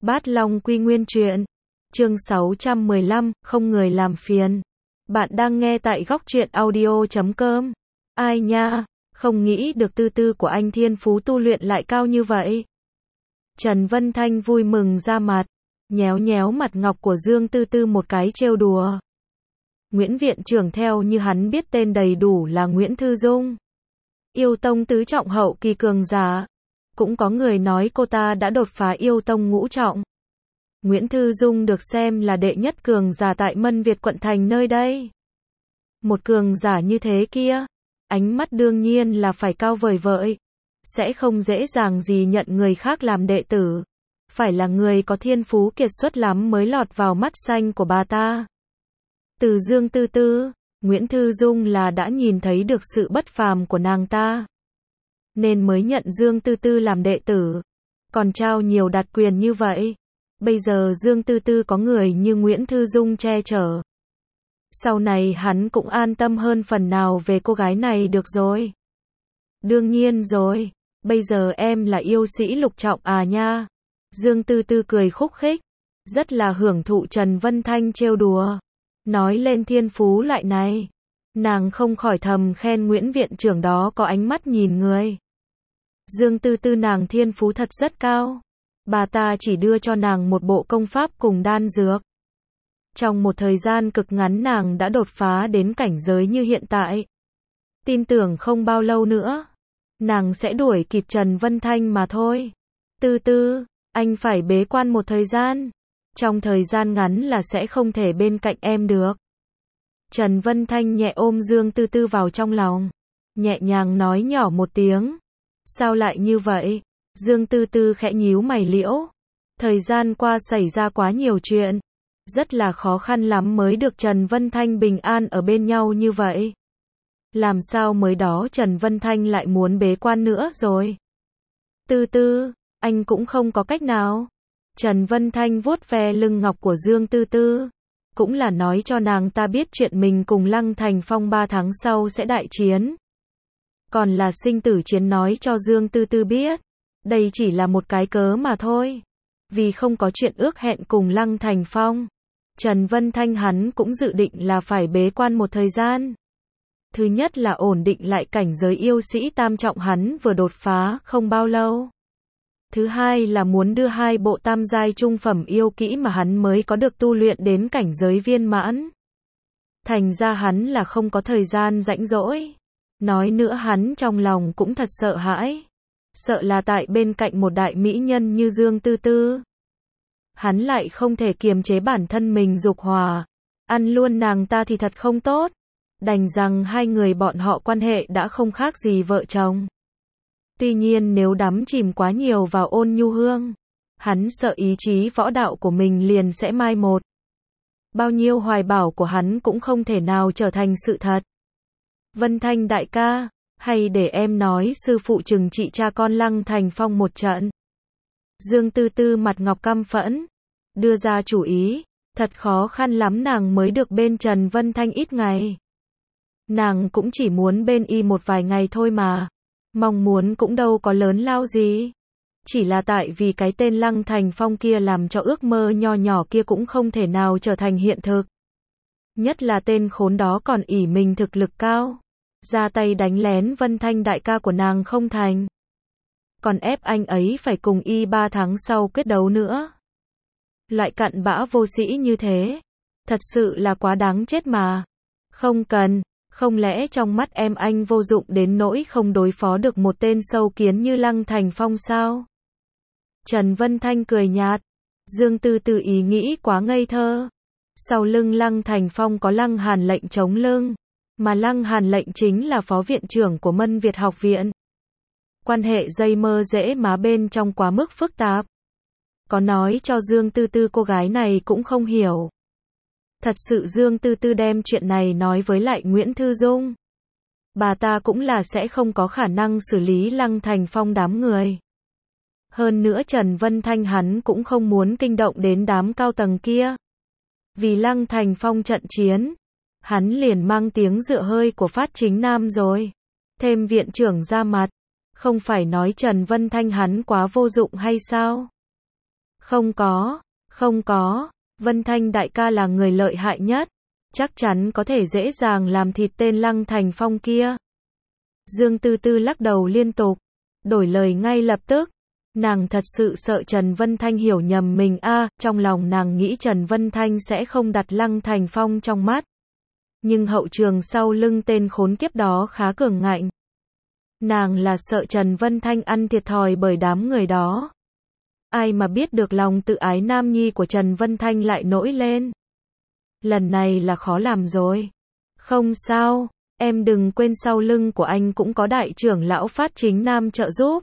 Bát Long Quy Nguyên truyện. Chương 615, không người làm phiền. Bạn đang nghe tại góc truyện audio.com. Ai nha, không nghĩ được tư tư của anh thiên phú tu luyện lại cao như vậy. Trần Vân Thanh vui mừng ra mặt, nhéo nhéo mặt ngọc của Dương Tư Tư một cái trêu đùa. Nguyễn viện trưởng theo như hắn biết tên đầy đủ là Nguyễn Thư Dung. Yêu tông tứ trọng hậu kỳ cường giả. Cũng có người nói cô ta đã đột phá yêu tông ngũ trọng. Nguyễn Thư Dung được xem là đệ nhất cường giả tại Mân Việt quận thành nơi đây. Một cường giả như thế kia, ánh mắt đương nhiên là phải cao vời vợi. Sẽ không dễ dàng gì nhận người khác làm đệ tử. Phải là người có thiên phú kiệt xuất lắm mới lọt vào mắt xanh của bà ta. Từ Dương Tư Tư, Nguyễn Thư Dung là đã nhìn thấy được sự bất phàm của nàng ta, nên mới nhận Dương Tư Tư làm đệ tử, còn trao nhiều đặc quyền như vậy. Bây giờ Dương Tư Tư có người như Nguyễn Thư Dung che chở, sau này hắn cũng an tâm hơn phần nào về cô gái này được rồi. Đương nhiên rồi, bây giờ em là yêu sĩ lục trọng à nha. Dương Tư Tư cười khúc khích, rất là hưởng thụ Trần Vân Thanh trêu đùa. Nói lên thiên phú loại này, nàng không khỏi thầm khen Nguyễn viện trưởng đó có ánh mắt nhìn người. Dương Tư Tư nàng thiên phú thật rất cao. Bà ta chỉ đưa cho nàng một bộ công pháp cùng đan dược. Trong một thời gian cực ngắn nàng đã đột phá đến cảnh giới như hiện tại. Tin tưởng không bao lâu nữa, nàng sẽ đuổi kịp Trần Vân Thanh mà thôi. Tư Tư, anh phải bế quan một thời gian. Trong thời gian ngắn là sẽ không thể bên cạnh em được. Trần Vân Thanh nhẹ ôm Dương Tư Tư vào trong lòng, nhẹ nhàng nói nhỏ một tiếng. Sao lại như vậy? Dương Tư Tư khẽ nhíu mày liễu. Thời gian qua xảy ra quá nhiều chuyện, rất là khó khăn lắm mới được Trần Vân Thanh bình an ở bên nhau như vậy. Làm sao mới đó Trần Vân Thanh lại muốn bế quan nữa rồi? Tư Tư, anh cũng không có cách nào. Trần Vân Thanh vuốt ve lưng ngọc của Dương Tư Tư, cũng là nói cho nàng ta biết chuyện mình cùng Lăng Thành Phong 3 tháng sau sẽ đại chiến. Còn là sinh tử chiến nói cho Dương Tư Tư biết. Đây chỉ là một cái cớ mà thôi. Vì không có chuyện ước hẹn cùng Lăng Thành Phong, Trần Vân Thanh hắn cũng dự định là phải bế quan một thời gian. Thứ nhất là ổn định lại cảnh giới yêu sĩ tam trọng hắn vừa đột phá không bao lâu. Thứ hai là muốn đưa 2 bộ tam giai trung phẩm yêu kỹ mà hắn mới có được tu luyện đến cảnh giới viên mãn. Thành ra hắn là không có thời gian rảnh rỗi. Nói nữa hắn trong lòng cũng thật sợ hãi. Sợ là tại bên cạnh một đại mỹ nhân như Dương Tư Tư, hắn lại không thể kiềm chế bản thân mình dục hòa. Ăn luôn nàng ta thì thật không tốt. Đành rằng hai người bọn họ quan hệ đã không khác gì vợ chồng. Tuy nhiên nếu đắm chìm quá nhiều vào Ôn Nhu Hương, hắn sợ ý chí võ đạo của mình liền sẽ mai một. Bao nhiêu hoài bão của hắn cũng không thể nào trở thành sự thật. Vân Thanh đại ca, hay để em nói sư phụ trừng trị cha con Lăng Thành Phong một trận. Dương Tư Tư mặt ngọc căm phẫn, đưa ra chủ ý, thật khó khăn lắm nàng mới được bên Trần Vân Thanh ít ngày. Nàng cũng chỉ muốn bên y một vài ngày thôi mà. Mong muốn cũng đâu có lớn lao gì. Chỉ là tại vì cái tên Lăng Thành Phong kia làm cho ước mơ nho nhỏ kia cũng không thể nào trở thành hiện thực. Nhất là tên khốn đó còn ỷ mình thực lực cao, ra tay đánh lén Vân Thanh đại ca của nàng không thành, còn ép anh ấy phải cùng y 3 tháng sau quyết đấu nữa. Loại cặn bã vô sĩ như thế, thật sự là quá đáng chết mà. Không cần. Không lẽ trong mắt em anh vô dụng đến nỗi không đối phó được một tên sâu kiến như Lăng Thành Phong sao? Trần Vân Thanh cười nhạt. Dương Tư Tư ý nghĩ quá ngây thơ. Sau lưng Lăng Thành Phong có Lăng Hàn lệnh chống lưng, mà Lăng Hàn lệnh chính là phó viện trưởng của Mân Việt học viện. Quan hệ dây mơ dễ má bên trong quá mức phức tạp. Có nói cho Dương Tư Tư cô gái này cũng không hiểu. Thật sự Dương Tư Tư đem chuyện này nói với lại Nguyễn Thư Dung, bà ta cũng là sẽ không có khả năng xử lý Lăng Thành Phong đám người. Hơn nữa Trần Vân Thanh hắn cũng không muốn kinh động đến đám cao tầng kia. Vì Lăng Thành Phong trận chiến, hắn liền mang tiếng dựa hơi của Phát Chính Nam rồi. Thêm viện trưởng ra mặt, không phải nói Trần Vân Thanh hắn quá vô dụng hay sao? Không có, Vân Thanh đại ca là người lợi hại nhất, chắc chắn có thể dễ dàng làm thịt tên Lăng Thành Phong kia. Dương Tư Tư lắc đầu liên tục, đổi lời ngay lập tức. Nàng thật sự sợ Trần Vân Thanh hiểu nhầm mình trong lòng nàng nghĩ Trần Vân Thanh sẽ không đặt Lăng Thành Phong trong mắt. Nhưng hậu trường sau lưng tên khốn kiếp đó khá cường ngạnh. Nàng là sợ Trần Vân Thanh ăn thiệt thòi bởi đám người đó. Ai mà biết được lòng tự ái nam nhi của Trần Vân Thanh lại nổi lên. Lần này là khó làm rồi. Không sao, em đừng quên sau lưng của anh cũng có đại trưởng lão Phát Chính Nam trợ giúp.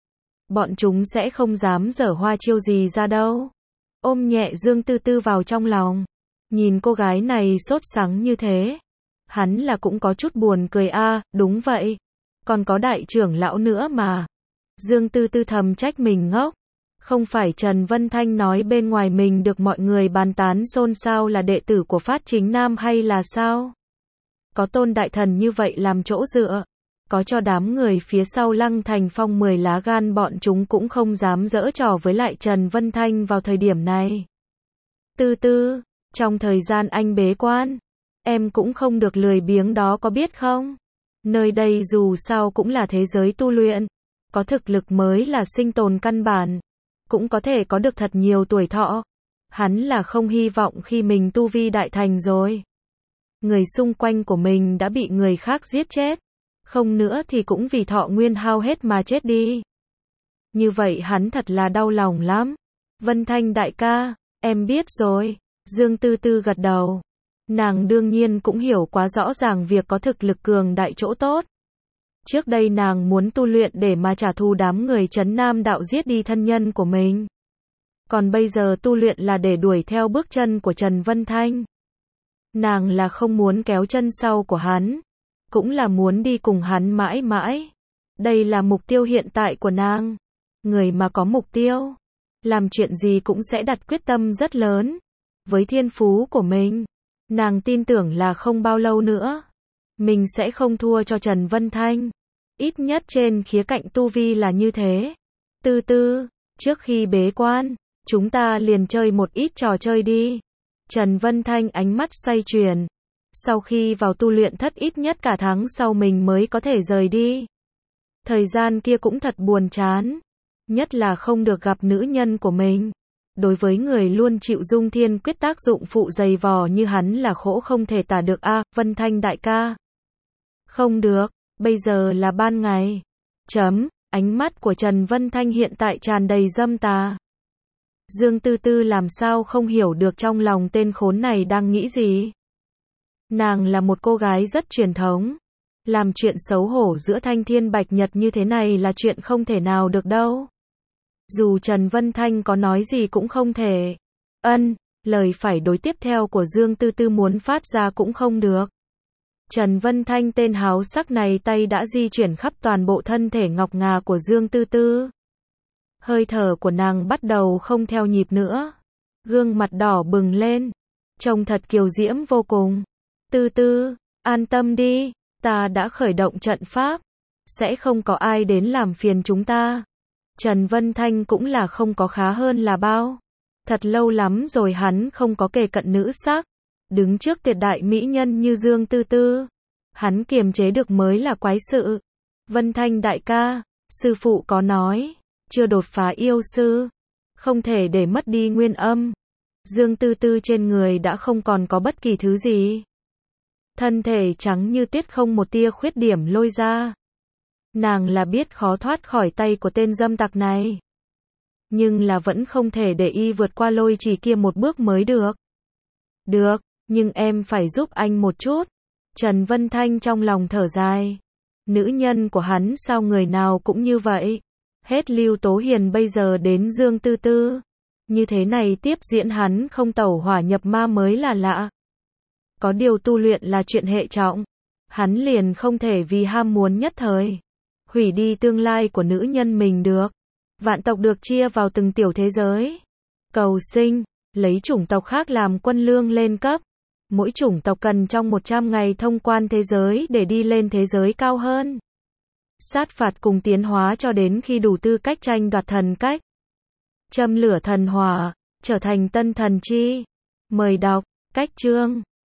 Bọn chúng sẽ không dám giở hoa chiêu gì ra đâu. Ôm nhẹ Dương Tư Tư vào trong lòng. Nhìn cô gái này sốt sắng như thế. Hắn là cũng có chút buồn cười đúng vậy. Còn có đại trưởng lão nữa mà. Dương Tư Tư thầm trách mình ngốc. Không phải Trần Vân Thanh nói bên ngoài mình được mọi người bàn tán xôn xao là đệ tử của Phát Chính Nam hay là sao? Có Tôn đại thần như vậy làm chỗ dựa. Có cho đám người phía sau Lăng Thành Phong 10 lá gan bọn chúng cũng không dám giở trò với lại Trần Vân Thanh vào thời điểm này. Tư Tư, trong thời gian anh bế quan, em cũng không được lười biếng đó có biết không? Nơi đây dù sao cũng là thế giới tu luyện, có thực lực mới là sinh tồn căn bản, cũng có thể có được thật nhiều tuổi thọ. Hắn là không hy vọng khi mình tu vi đại thành rồi, người xung quanh của mình đã bị người khác giết chết, không nữa thì cũng vì thọ nguyên hao hết mà chết đi. Như vậy hắn thật là đau lòng lắm. Vân Thanh đại ca, em biết rồi. Dương Tư Tư gật đầu. Nàng đương nhiên cũng hiểu quá rõ ràng việc có thực lực cường đại chỗ tốt. Trước đây nàng muốn tu luyện để mà trả thù đám người Trấn Nam đạo giết đi thân nhân của mình. Còn bây giờ tu luyện là để đuổi theo bước chân của Trần Vân Thanh. Nàng là không muốn kéo chân sau của hắn, cũng là muốn đi cùng hắn mãi mãi. Đây là mục tiêu hiện tại của nàng. Người mà có mục tiêu, làm chuyện gì cũng sẽ đặt quyết tâm rất lớn. Với thiên phú của mình, nàng tin tưởng là không bao lâu nữa, mình sẽ không thua cho Trần Vân Thanh. Ít nhất trên khía cạnh tu vi là như thế. Tư Tư, trước khi bế quan, chúng ta liền chơi một ít trò chơi đi. Trần Vân Thanh ánh mắt xoay chuyển. Sau khi vào tu luyện thất ít nhất cả tháng sau mình mới có thể rời đi. Thời gian kia cũng thật buồn chán. Nhất là không được gặp nữ nhân của mình. Đối với người luôn chịu dung thiên quyết tác dụng phụ dày vò như hắn là khổ không thể tả được Vân Thanh đại ca. Không được, bây giờ là ban ngày. Ánh mắt của Trần Vân Thanh hiện tại tràn đầy dâm tà. Dương Tư Tư làm sao không hiểu được trong lòng tên khốn này đang nghĩ gì. Nàng là một cô gái rất truyền thống. Làm chuyện xấu hổ giữa Thanh Thiên Bạch Nhật như thế này là chuyện không thể nào được đâu. Dù Trần Vân Thanh có nói gì cũng không thể. Lời phải đối tiếp theo của Dương Tư Tư muốn phát ra cũng không được. Trần Vân Thanh tên háo sắc này tay đã di chuyển khắp toàn bộ thân thể ngọc ngà của Dương Tư Tư. Hơi thở của nàng bắt đầu không theo nhịp nữa. Gương mặt đỏ bừng lên. Trông thật kiều diễm vô cùng. Tư Tư, an tâm đi, ta đã khởi động trận pháp. Sẽ không có ai đến làm phiền chúng ta. Trần Vân Thanh cũng là không có khá hơn là bao. Thật lâu lắm rồi hắn không có kề cận nữ sắc. Đứng trước tuyệt đại mỹ nhân như Dương Tư Tư. Hắn kiềm chế được mới là quái sự. Vân Thanh đại ca, sư phụ có nói, chưa đột phá yêu sư, không thể để mất đi nguyên âm. Dương Tư Tư trên người đã không còn có bất kỳ thứ gì. Thân thể trắng như tuyết không một tia khuyết điểm lôi ra. Nàng là biết khó thoát khỏi tay của tên dâm tặc này. Nhưng là vẫn không thể để y vượt qua lôi chỉ kia một bước mới được. Được, nhưng em phải giúp anh một chút. Trần Vân Thanh trong lòng thở dài. Nữ nhân của hắn sao người nào cũng như vậy. Hết Lưu Tố Hiền bây giờ đến Dương Tư Tư. Như thế này tiếp diễn hắn không tẩu hỏa nhập ma mới là lạ. Có điều tu luyện là chuyện hệ trọng. Hắn liền không thể vì ham muốn nhất thời hủy đi tương lai của nữ nhân mình được. Vạn tộc được chia vào từng tiểu thế giới. Cầu sinh, lấy chủng tộc khác làm quân lương lên cấp. Mỗi chủng tộc cần trong 100 ngày thông quan thế giới để đi lên thế giới cao hơn. Sát phạt cùng tiến hóa cho đến khi đủ tư cách tranh đoạt thần cách. châm lửa thần hỏa, trở thành tân thần chi. Mời đọc, cách chương.